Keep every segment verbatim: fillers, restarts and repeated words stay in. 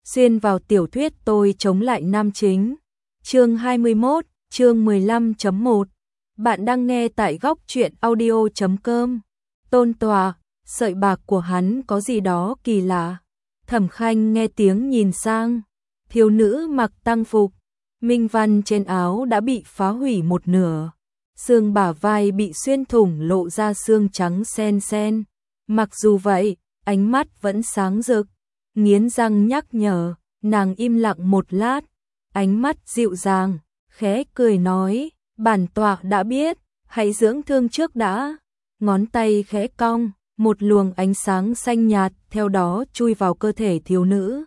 xuyên vào tiểu thuyết tôi chống lại nam chính. Chương hai mươi mốt, chương mười lăm chấm một. Bạn đang nghe tại góc truyện audio chấm com. Tôn Tòa, sợi bạc của hắn có gì đó kỳ lạ. Thẩm Khanh nghe tiếng nhìn sang, thiếu nữ mặc tang phục, minh văn trên áo đã bị phá hủy một nửa. Xương bả vai bị xuyên thủng lộ ra xương trắng sen sen. Mặc dù vậy, ánh mắt vẫn sáng rực. Nghiến răng nhắc nhở, nàng im lặng một lát, ánh mắt dịu dàng, khẽ cười nói, bản tọa đã biết, hãy dưỡng thương trước đã. Ngón tay khẽ cong, một luồng ánh sáng xanh nhạt theo đó chui vào cơ thể thiếu nữ.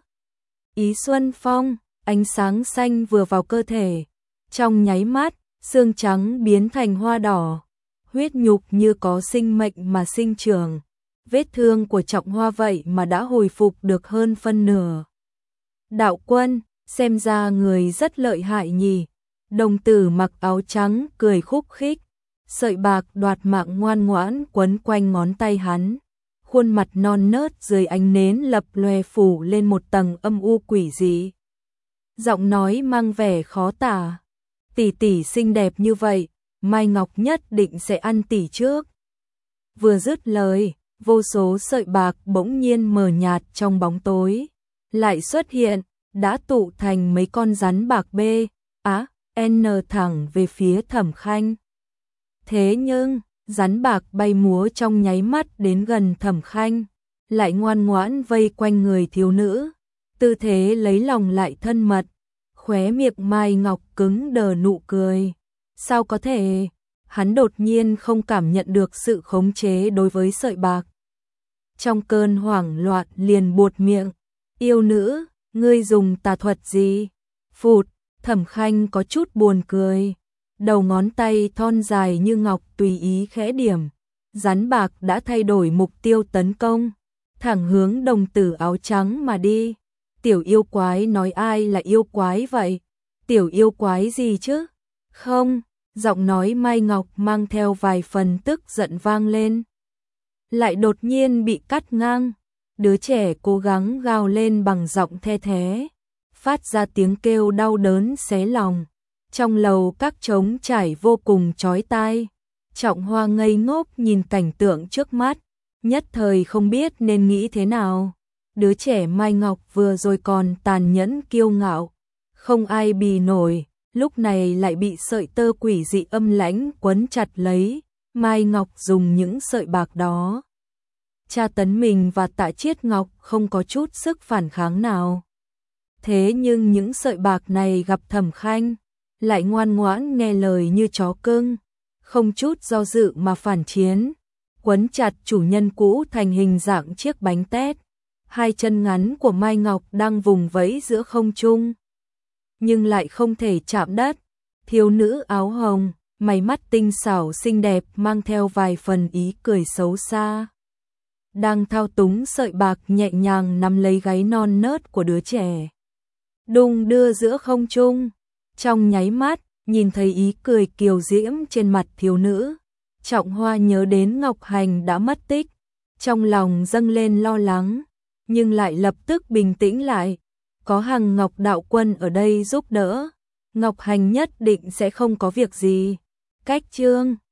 Ý Xuân Phong, ánh sáng xanh vừa vào cơ thể, trong nháy mắt, xương trắng biến thành hoa đỏ, huyết nhục như có sinh mệnh mà sinh trưởng. Vết thương của Trọng Hoa vậy mà đã hồi phục được hơn phân nửa. Đạo quân, xem ra người rất lợi hại nhỉ. Đồng tử mặc áo trắng cười khúc khích, sợi bạc đoạt mạng ngoan ngoãn quấn quanh ngón tay hắn. Khuôn mặt non nớt dưới ánh nến lập lòe phủ lên một tầng âm u quỷ dị. Giọng nói mang vẻ khó tả. Tỷ tỷ xinh đẹp như vậy, Mai Ngọc nhất định sẽ ăn tỷ trước. Vừa dứt lời, vô số sợi bạc bỗng nhiên mờ nhạt trong bóng tối, lại xuất hiện, đã tụ thành mấy con rắn bạc B, á, N thẳng về phía Thẩm Khanh. Thế nhưng, rắn bạc bay múa trong nháy mắt đến gần Thẩm Khanh, lại ngoan ngoãn vây quanh người thiếu nữ, tư thế lấy lòng lại thân mật, khóe miệng Mai Ngọc cứng đờ nụ cười. Sao có thể? Hắn đột nhiên không cảm nhận được sự khống chế đối với sợi bạc. Trong cơn hoảng loạn liền buột miệng, yêu nữ, ngươi dùng tà thuật gì? Phụt, Thẩm Khanh có chút buồn cười, đầu ngón tay thon dài như ngọc tùy ý khẽ điểm, rắn bạc đã thay đổi mục tiêu tấn công, thẳng hướng đồng tử áo trắng mà đi. Tiểu yêu quái nói ai là yêu quái vậy? Tiểu yêu quái gì chứ? Không, giọng nói Mai Ngọc mang theo vài phần tức giận vang lên. Lại đột nhiên bị cắt ngang, đứa trẻ cố gắng gào lên bằng giọng the thé, phát ra tiếng kêu đau đớn xé lòng. Trong lầu các trống trải vô cùng chói tai, Trọng Hoa ngây ngốc nhìn cảnh tượng trước mắt, nhất thời không biết nên nghĩ thế nào. Đứa trẻ Mai Ngọc vừa rồi còn tàn nhẫn kiêu ngạo, không ai bì nổi, lúc này lại bị sợi tơ quỷ dị âm lãnh quấn chặt lấy. Mai Ngọc dùng những sợi bạc đó tra tấn mình và Tạ Chiết Ngọc không có chút sức phản kháng nào. Thế nhưng những sợi bạc này gặp Thẩm Khanh, lại ngoan ngoãn nghe lời như chó cưng, không chút do dự mà phản chiến, quấn chặt chủ nhân cũ thành hình dạng chiếc bánh tét. Hai chân ngắn của Mai Ngọc đang vùng vẫy giữa không trung, nhưng lại không thể chạm đất. Thiếu nữ áo hồng, mày mắt tinh xảo xinh đẹp mang theo vài phần ý cười xấu xa, đang thao túng sợi bạc nhẹ nhàng nắm lấy gáy non nớt của đứa trẻ, đung đưa giữa không trung. Trong nháy mắt, nhìn thấy ý cười kiều diễm trên mặt thiếu nữ, Trọng Hoa nhớ đến Ngọc Hành đã mất tích, trong lòng dâng lên lo lắng, nhưng lại lập tức bình tĩnh lại. Có Hằng Ngọc đạo quân ở đây giúp đỡ, Ngọc Hành nhất định sẽ không có việc gì. Cách chương